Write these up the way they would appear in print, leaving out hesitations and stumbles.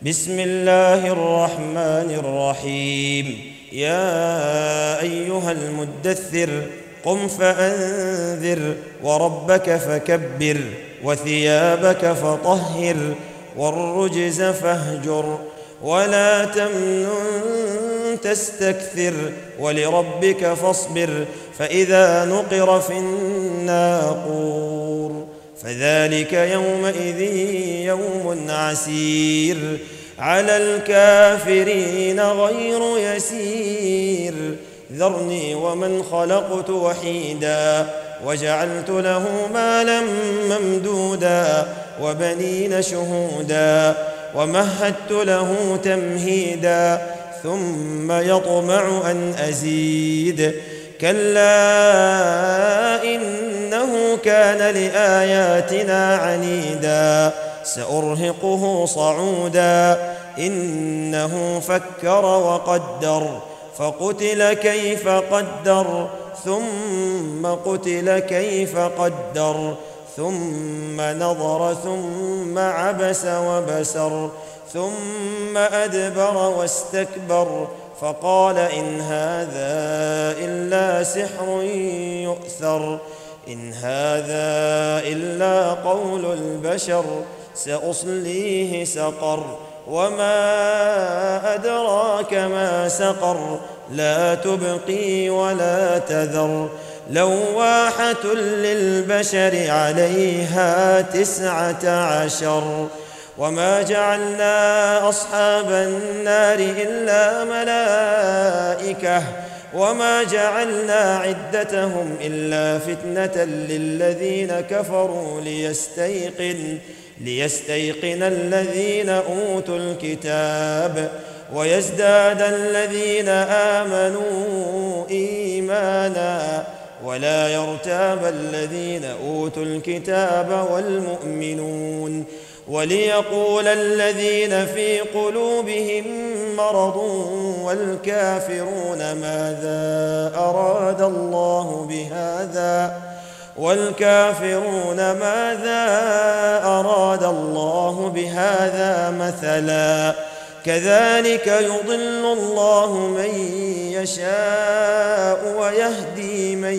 بسم الله الرحمن الرحيم. يا أيها المدثر قم فأنذر وربك فكبر وثيابك فطهر والرجز فاهجر ولا تمنن تستكثر ولربك فاصبر فإذا نقر في الناقور فذلك يومئذ يوم عسير على الكافرين غير يسير ذرني ومن خلقت وحيدا وجعلت له مالا ممدودا وبنين شهودا ومهدت له تمهيدا ثم يطمع أن أزيد كلا إنه كان لآياتنا عنيدا سأرهقه صعودا إنه فكر وقدر فقتل كيف قدر ثم قتل كيف قدر ثم نظر ثم عبس وبسر ثم أدبر واستكبر فقال إن هذا إلا سحر يؤثر إن هذا إلا قول البشر سأصليه سقر وما أدراك ما سقر لا تبقي ولا تذر لواحة للبشر عليها 19 وما جعلنا أصحاب النار إلا ملائكة وما جعلنا عدتهم إلا فتنة للذين كفروا ليستيقن الذين أوتوا الكتاب ويزداد الذين آمنوا إيمانا ولا يرتاب الذين أوتوا الكتاب والمؤمنون وليقول الذين في قلوبهم مرض والكافرون ماذا أراد الله بهذا مثلا كذلك يضل الله من يشاء ويهدي من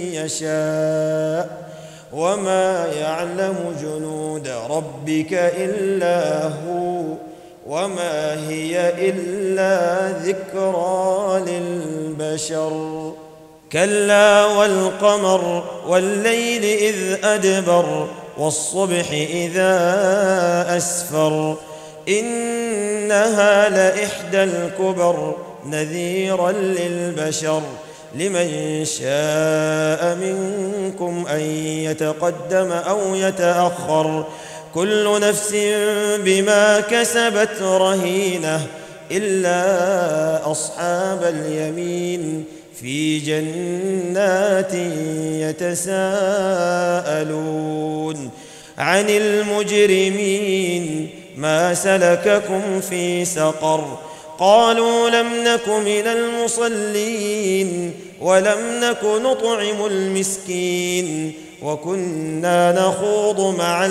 يشاء وما يعلم جنود ربك إلا هو وما هي إلا ذكرى للبشر كلا والقمر والليل إذ أدبر والصبح إذا أسفر إنها لإحدى الكبر نذيرا للبشر لمن شاء منكم أن يتقدم أو يتأخر كل نفس بما كسبت رهينة إلا أصحاب اليمين في جنات يتساءلون عن المجرمين ما سلككم في سقر قالوا لم نك من المصلين ولم نك نطعم المسكين وكنا نخوض مع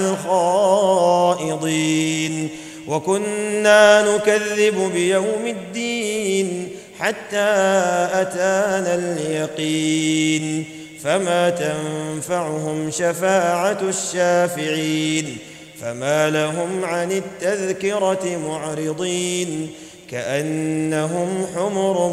الخائضين وكنا نكذب بيوم الدين حتى أتانا اليقين فما تنفعهم شفاعة الشافعين فما لهم عن التذكرة معرضين كأنهم حمر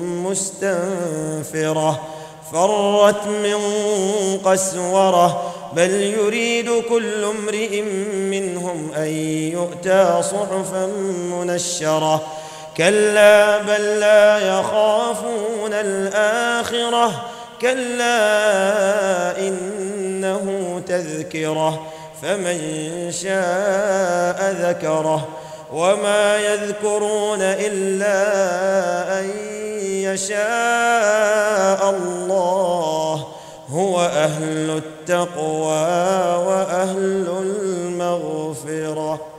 مستنفرة فرت من قسورة بل يريد كل امرئ منهم أن يؤتى صحفا منشرة كلا بل لا يخافون الآخرة كلا إنه تذكرة فمن شاء ذكره وما يذكرون إلا أن يشاء الله هو أهل التقوى وأهل المغفرة.